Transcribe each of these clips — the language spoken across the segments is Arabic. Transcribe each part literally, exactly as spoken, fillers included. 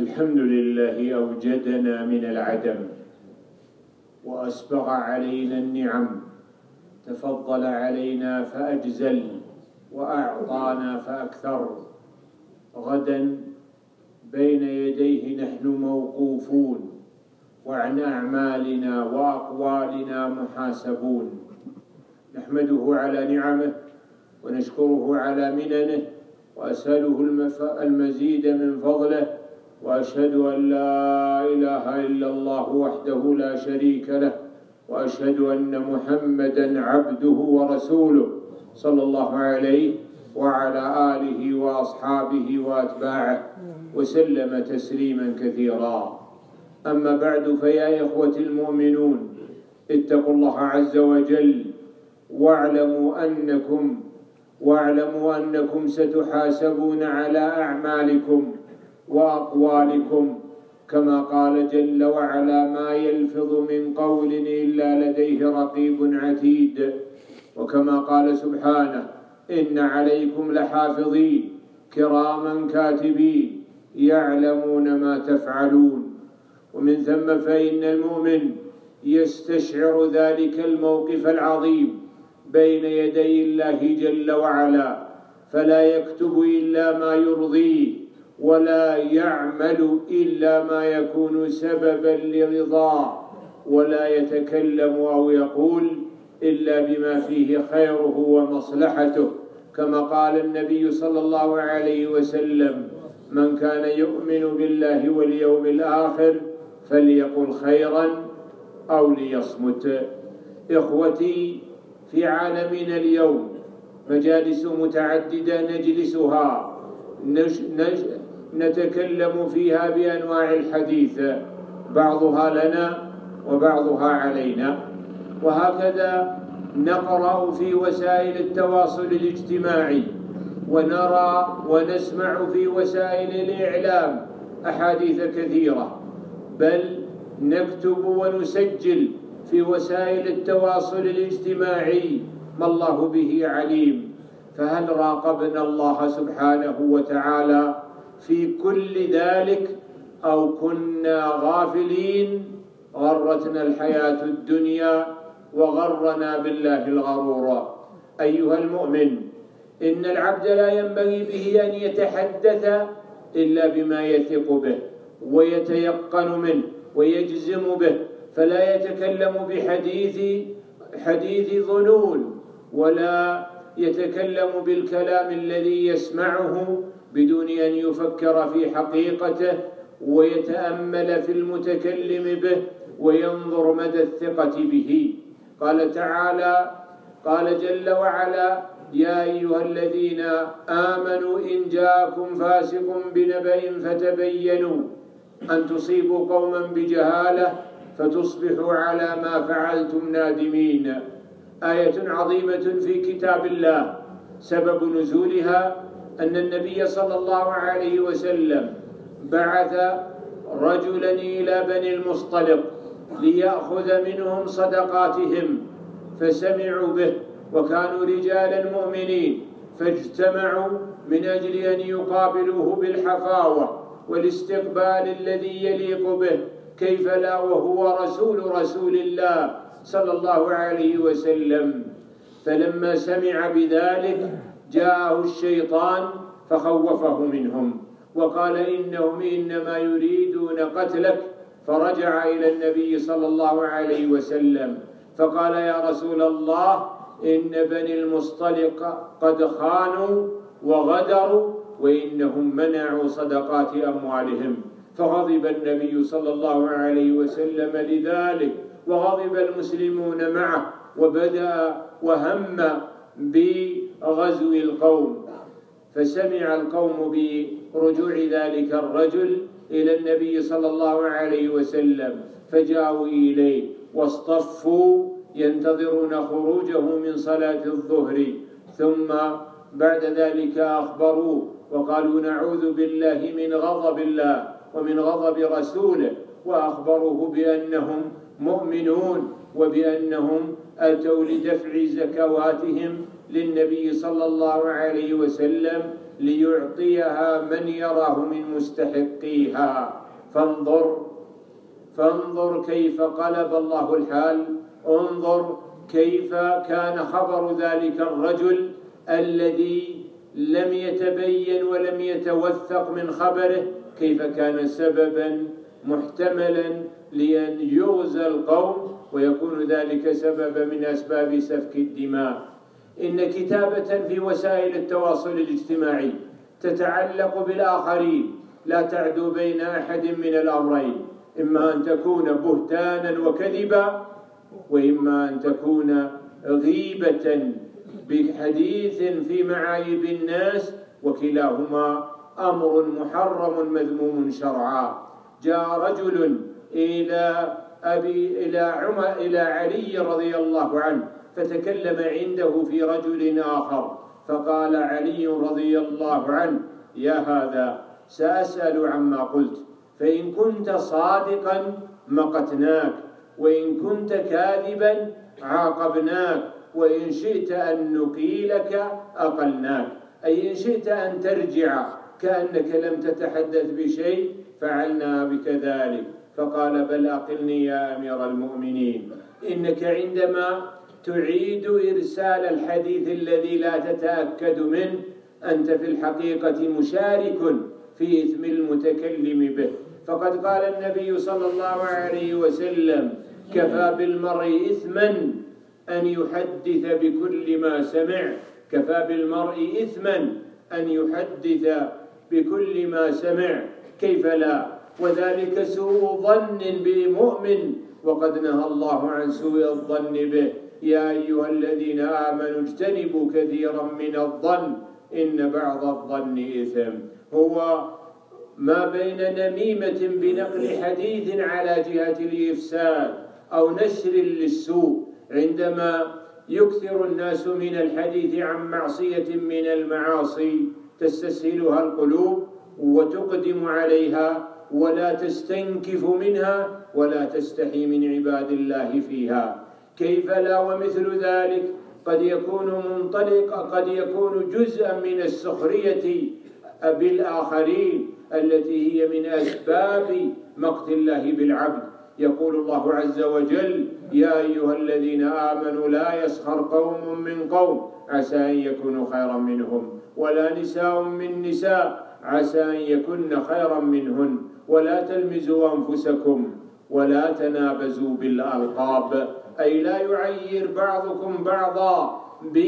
الحمد لله أوجدنا من العدم وأسبغ علينا النعم، تفضل علينا فأجزل وأعطانا فأكثر. غدا بين يديه نحن موقوفون، وعن أعمالنا وأقوالنا محاسبون. نحمده على نعمه ونشكره على مننه، وأسأله المزيد من فضله، وأشهد أن لا إله إلا الله وحده لا شريك له، وأشهد أن محمدًا عبده ورسوله صلى الله عليه وعلى آله وأصحابه وأتباعه وسلم تسليما كثيرا. أما بعد، فيا إخوة المؤمنون، اتقوا الله عز وجل واعلموا أنكم واعلموا أنكم ستحاسبون على أعمالكم وأقوالكم، كما قال جل وعلا: ما يلفظ من قول إلا لديه رقيب عتيد. وكما قال سبحانه: إن عليكم لحافظين كراما كاتبين يعلمون ما تفعلون. ومن ثم فإن المؤمن يستشعر ذلك الموقف العظيم بين يدي الله جل وعلا، فلا يكتب إلا ما يرضيه، ولا يعمل إلا ما يكون سببا لرضاه، ولا يتكلم أو يقول إلا بما فيه خيره ومصلحته، كما قال النبي صلى الله عليه وسلم: من كان يؤمن بالله واليوم الآخر فليقل خيرا أو ليصمت. إخوتي، في عالمنا اليوم مجالس متعددة نجلسها نج... نج... نتكلم فيها بأنواع الحديث، بعضها لنا وبعضها علينا. وهكذا نقرأ في وسائل التواصل الاجتماعي، ونرى ونسمع في وسائل الإعلام أحاديث كثيرة، بل نكتب ونسجل في وسائل التواصل الاجتماعي ما الله به عليم. فهل راقبنا الله سبحانه وتعالى في كل ذلك، أو كنا غافلين غرتنا الحياة الدنيا وغرنا بالله الغرور؟ أيها المؤمن، إن العبد لا ينبغي به أن يتحدث إلا بما يثق به ويتيقن منه ويجزم به، فلا يتكلم بحديث حديث ظنون، ولا يتكلم بالكلام الذي يسمعه بدون أن يفكر في حقيقته ويتأمل في المتكلم به وينظر مدى الثقة به. قال تعالى قال جل وعلا: يا أيها الذين آمنوا إن جاءكم فاسق بنبأ فتبينوا أن تصيبوا قوما بجهالة فتصبحوا على ما فعلتم نادمين. آية عظيمة في كتاب الله، سبب نزولها أن النبي صلى الله عليه وسلم بعث رجلا إلى بني المصطلق ليأخذ منهم صدقاتهم، فسمعوا به وكانوا رجالا مؤمنين، فاجتمعوا من أجل أن يقابلوه بالحفاوة والاستقبال الذي يليق به، كيف لا وهو رسول رسول الله صلى الله عليه وسلم. فلما سمع بذلك جاءه الشيطان فخوفه منهم وقال: إنهم إنما يريدون قتلك. فرجع إلى النبي صلى الله عليه وسلم فقال: يا رسول الله، إن بني المصطلق قد خانوا وغدروا، وإنهم منعوا صدقات أموالهم. فغضب النبي صلى الله عليه وسلم لذلك، وغضب المسلمون معه، وبدأ وهم بغزو القوم. فسمع القوم برجوع ذلك الرجل إلى النبي صلى الله عليه وسلم، فجاءوا إليه واصطفوا ينتظرون خروجه من صلاة الظهر، ثم بعد ذلك أخبروه وقالوا: نعوذ بالله من غضب الله ومن غضب رسوله، وأخبروه بأنهم مؤمنون وبأنهم أتوا لدفع زكواتهم للنبي صلى الله عليه وسلم ليعطيها من يراه من مستحقيها. فانظر فانظر كيف قلب الله الحال، انظر كيف كان خبر ذلك الرجل الذي لم يتبين ولم يتوثق من خبره، كيف كان سببا محتملا لأن يغزى القوم ويكون ذلك سببا من أسباب سفك الدماء. إن كتابة في وسائل التواصل الاجتماعي تتعلق بالآخرين لا تعدو بين أحد من الأمرين، إما أن تكون بهتانا وكذبا، وإما أن تكون غيبة بحديث في معايب الناس، وكلاهما أمر محرم مذموم شرعا. جاء رجل إلى أبي إلى عمر إلى علي رضي الله عنه فتكلم عنده في رجل آخر، فقال علي رضي الله عنه: يا هذا سأسأل عما قلت، فإن كنت صادقا مقتناك، وإن كنت كاذبا عاقبناك، وإن شئت أن نقيلك أقلناك، أي إن شئت أن ترجع كأنك لم تتحدث بشيء فعلنا بك ذلك. فقال: بل أقلني يا أمير المؤمنين، إنك عندما تعيد إرسال الحديث الذي لا تتأكد منه أنت في الحقيقة مشارك في إثم المتكلم به. فقد قال النبي صلى الله عليه وسلم: كفى بالمرء إثما أن يحدث بكل ما سمع، كفى بالمرء إثما أن يحدث بكل ما سمع، كيف لا؟ وذلك سوء ظن بمؤمن، وقد نهى الله عن سوء الظن به: يا أيها الذين آمنوا اجتنبوا كثيرا من الظن إن بعض الظن إثم. هو ما بين نميمة بنقل حديث على جهة الإفساد أو نشر للسوء، عندما يكثر الناس من الحديث عن معصية من المعاصي تستسهلها القلوب وتقدم عليها ولا تستنكف منها ولا تستحي من عباد الله فيها، كيف لا؟ ومثل ذلك قد يكون منطلق قد يكون جزءا من السخرية بالآخرين التي هي من أسباب مقت الله بالعبد. يقول الله عز وجل: يا أيها الذين آمنوا لا يسخر قوم من قوم عسى أن يكونوا خيرا منهم، ولا نساء من نساء عسى أن يكن خيرا منهن، ولا تلمزوا أنفسكم ولا تنابزوا بالألقاب، أي لا يعير بعضكم بعضا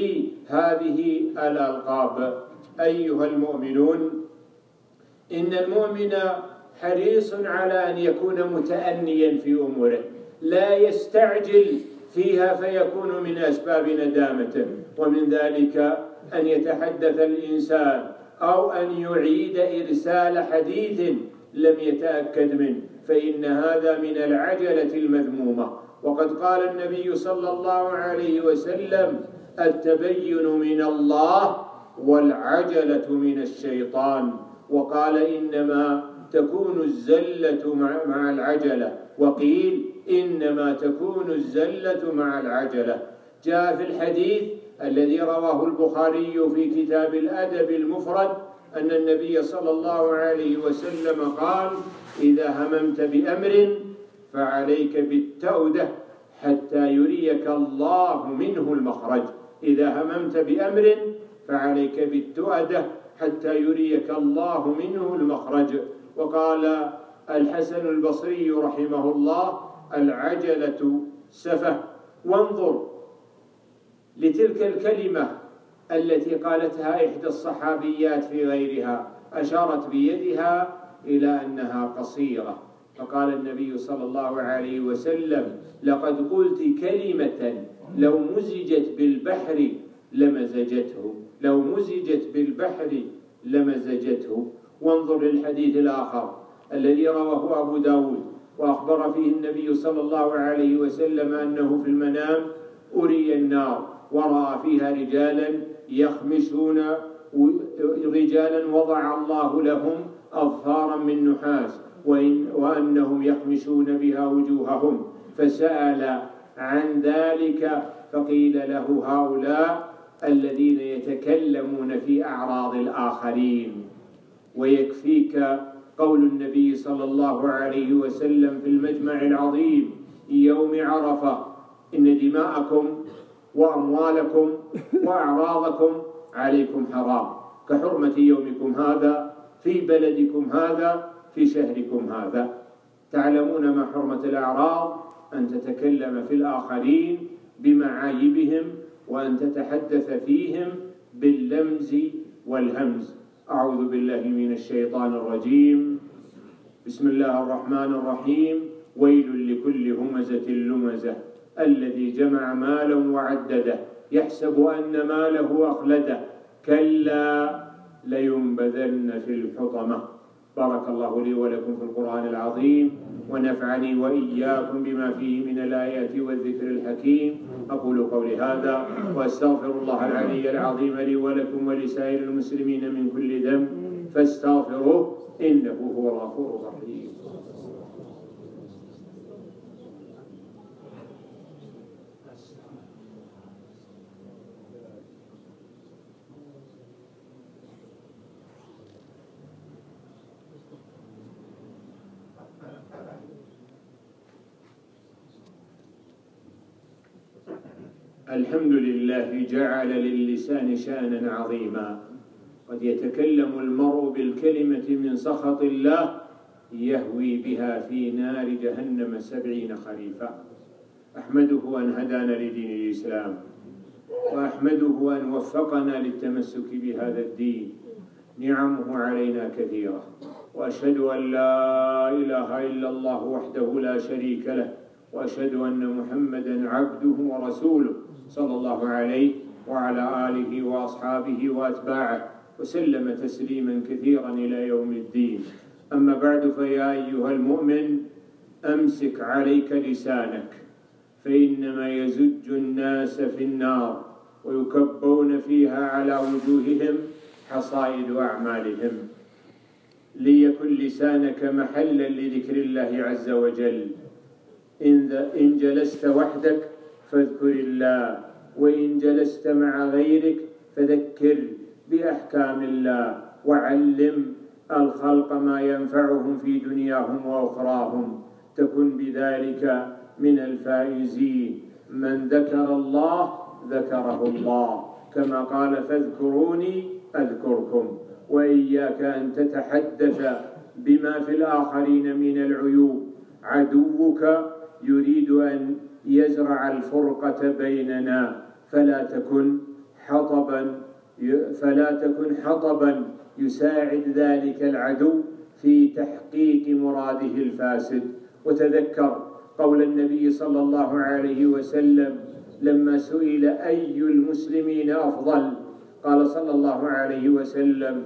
بهذه الألقاب. أيها المؤمنون، إن المؤمن حريص على أن يكون متأنيا في أموره، لا يستعجل فيها فيكون من أسباب ندامته. ومن ذلك أن يتحدث الإنسان أو أن يعيد إرسال حديث لم يتأكد منه، فإن هذا من العجلة المذمومة. وقد قال النبي صلى الله عليه وسلم: التبين من الله والعجلة من الشيطان. وقال: إنما تكون الزلة مع العجلة، وقيل إنما تكون الزلة مع العجلة. جاء في الحديث الذي رواه البخاري في كتاب الأدب المفرد أن النبي صلى الله عليه وسلم قال: إذا هممت بأمر فعليك بالتؤدة حتى يريك الله منه المخرج. إذا هممت بأمر فعليك بالتؤدة حتى يريك الله منه المخرج. وقال الحسن البصري رحمه الله: العجلة سفه. وانظر لتلك الكلمة التي قالتها إحدى الصحابيات في غيرها، أشارت بيدها إلى أنها قصيرة، فقال النبي صلى الله عليه وسلم: لقد قلت كلمة لو مزجت بالبحر لمزجته، لو مزجت بالبحر لمزجته. وانظر للحديث الآخر الذي رواه أبو داود وأخبر فيه النبي صلى الله عليه وسلم أنه في المنام أري النار ورأى فيها رجالا يخمشون، رجالا وضع الله لهم أظفارا من نحاس وإن وأنهم يخمشون بها وجوههم، فسأل عن ذلك فقيل له هؤلاء الذين يتكلمون في أعراض الآخرين. ويكفيك قول النبي صلى الله عليه وسلم في المجمع العظيم يوم عرفة: إن دماءكم وأموالكم وأعراضكم عليكم حرام كحرمة يومكم هذا في بلدكم هذا في شهركم هذا. تعلمون ما حرمة الأعراض؟ أن تتكلم في الآخرين بمعايبهم وأن تتحدث فيهم باللمز والهمز. أعوذ بالله من الشيطان الرجيم. بسم الله الرحمن الرحيم. ويل لكل همزة لمزة الذي جمع مالا وعدده يحسب أن ماله أخلده كلا لينبذن في الحطمة. بارك الله لي ولكم في القرآن العظيم، ونفعني وإياكم بما فيه من الآيات والذكر الحكيم. أقول قولي هذا وأستغفر الله العلي العظيم لي ولكم ولسائر المسلمين من كل ذنب فاستغفروه إنه هو الغفور الرحيم. الحمد لله جعل للسان شأنا عظيما، قد يتكلم المرء بالكلمة من سخط الله يهوي بها في نار جهنم سبعين خريفا. أحمده أن هدانا لدين الإسلام، وأحمده أن وفقنا للتمسك بهذا الدين. نعمه علينا كثيرة، وأشهد أن لا إله إلا الله وحده لا شريك له، وأشهد أن محمدًا عبده ورسوله صلى الله عليه وعلى آله وأصحابه وأتباعه وسلم تسليما كثيرا إلى يوم الدين. أما بعد، فيا أيها المؤمن أمسك عليك لسانك، فإنما يزج الناس في النار ويكبون فيها على وجوههم حصائد أعمالهم. ليكن لسانك محلا لذكر الله عز وجل. إن جلست وحدك فاذكر الله، وإن جلست مع غيرك فذكر بأحكام الله، وعلم الخلق ما ينفعهم في دنياهم وأخراهم. تكن بذلك من الفائزين. من ذكر الله ذكره الله، كما قال فاذكروني أذكركم. وإياك أن تتحدث بما في الآخرين من العيوب. عدوك يريد أن يزرع الفرقة بيننا، فلا تكن حطبا فلا تكن حطبا يساعد ذلك العدو في تحقيق مراده الفاسد. وتذكر قول النبي صلى الله عليه وسلم لما سئل أي المسلمين أفضل، قال صلى الله عليه وسلم: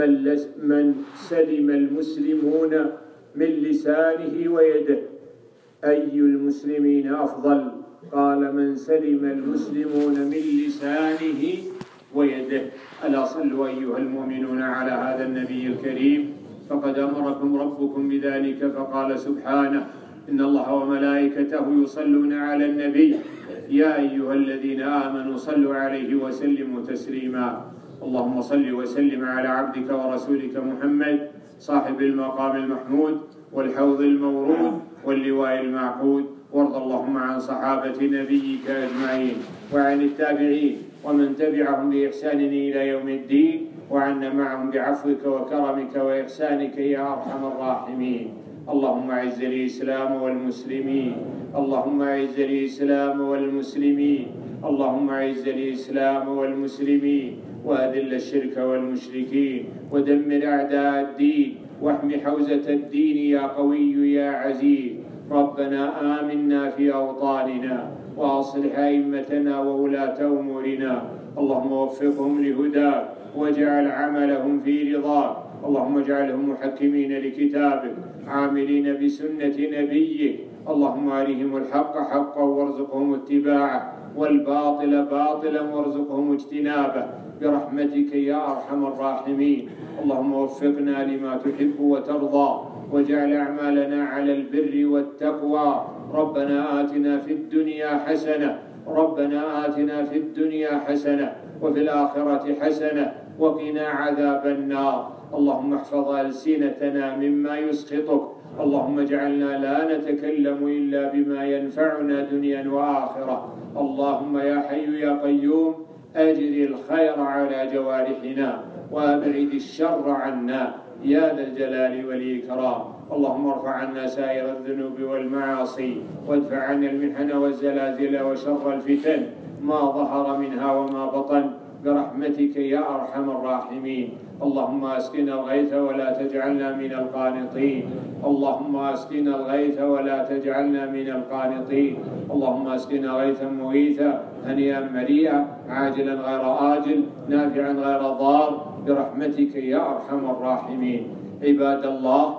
من سلم المسلمون من لسانه ويده. أي المسلمين أفضل؟ قال: من سلم المسلمون من لسانه ويده. ألا صلوا أيها المؤمنون على هذا النبي الكريم، فقد أمركم ربكم بذلك، فقال سبحانه: إن الله وملائكته يصلون على النبي يا أيها الذين آمنوا صلوا عليه وسلموا تسليما. اللهم صل وسلم على عبدك ورسولك محمد صاحب المقام المحمود والحوض المورود واللواء المعقود. وارض اللهم عن صحابة نبيك أجمعين، وعن التابعين ومن تبعهم بإحسان إلى يوم الدين، وعنا معهم بعفوك وكرمك وإحسانك يا أرحم الراحمين. اللهم أعز الإسلام والمسلمين، اللهم أعز الإسلام والمسلمين، اللهم أعز الإسلام والمسلمين، وأذل الشرك والمشركين، ودمر أعداء الدين، واحم حوزة الدين يا قوي يا عزيز. ربنا آمنا في أوطاننا، وأصلح أئمتنا وولاة أمورنا. اللهم وفقهم لهداك، واجعل عملهم في رضاك. اللهم اجعلهم محكمين لكتابك، عاملين بسنة نبيك. اللهم أرهم الحق حقا وارزقهم اتباعه، والباطل باطلا وارزقهم اجتنابه، برحمتك يا أرحم الراحمين. اللهم وفقنا لما تحب وترضى، واجعل أعمالنا على البر والتقوى. ربنا آتنا في الدنيا حسنة ربنا آتنا في الدنيا حسنة وفي الآخرة حسنة وقنا عذاب النار. اللهم احفظ ألسنتنا مما يسخطك، اللهم اجعلنا لا نتكلم إلا بما ينفعنا دنيا وآخرة. اللهم يا حي يا قيوم أجر الخير على جوارحنا وأبعد الشر عنا يا ذا الجلال والإكرام. اللهم ارفع عنا سائر الذنوب والمعاصي، وادفع عنا المحن والزلازل وشر الفتن ما ظهر منها وما بطن برحمتك يا أرحم الراحمين. اللهم اسقنا الغيث ولا تجعلنا من القانطين. اللهم اسقنا الغيث ولا تجعلنا من القانطين. اللهم اسقنا غيثا مغيثا هنيئا مريئا عاجلا غير آجل نافعا غير ضار برحمتك يا أرحم الراحمين. عباد الله،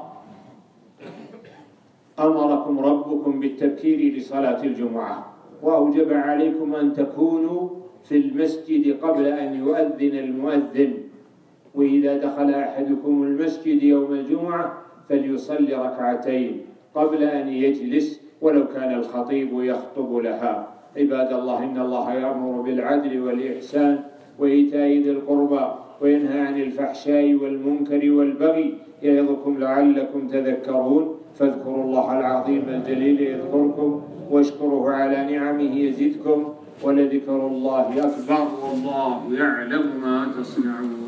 أمركم ربكم بالتبكير لصلاة الجمعة، وأوجب عليكم أن تكونوا في المسجد قبل أن يؤذن المؤذن. وإذا دخل أحدكم المسجد يوم الجمعة فليصلي ركعتين قبل أن يجلس ولو كان الخطيب يخطب لها. عباد الله، إن الله يأمر بالعدل والإحسان وإيتاء ذي القربى وينهى عن الفحشاء والمنكر والبغي يعظكم لعلكم تذكرون. فاذكروا الله العظيم الجليل يذكركم واشكروه على نعمه يزدكم ولذكر الله أكبر والله يعلم ما تصنعون.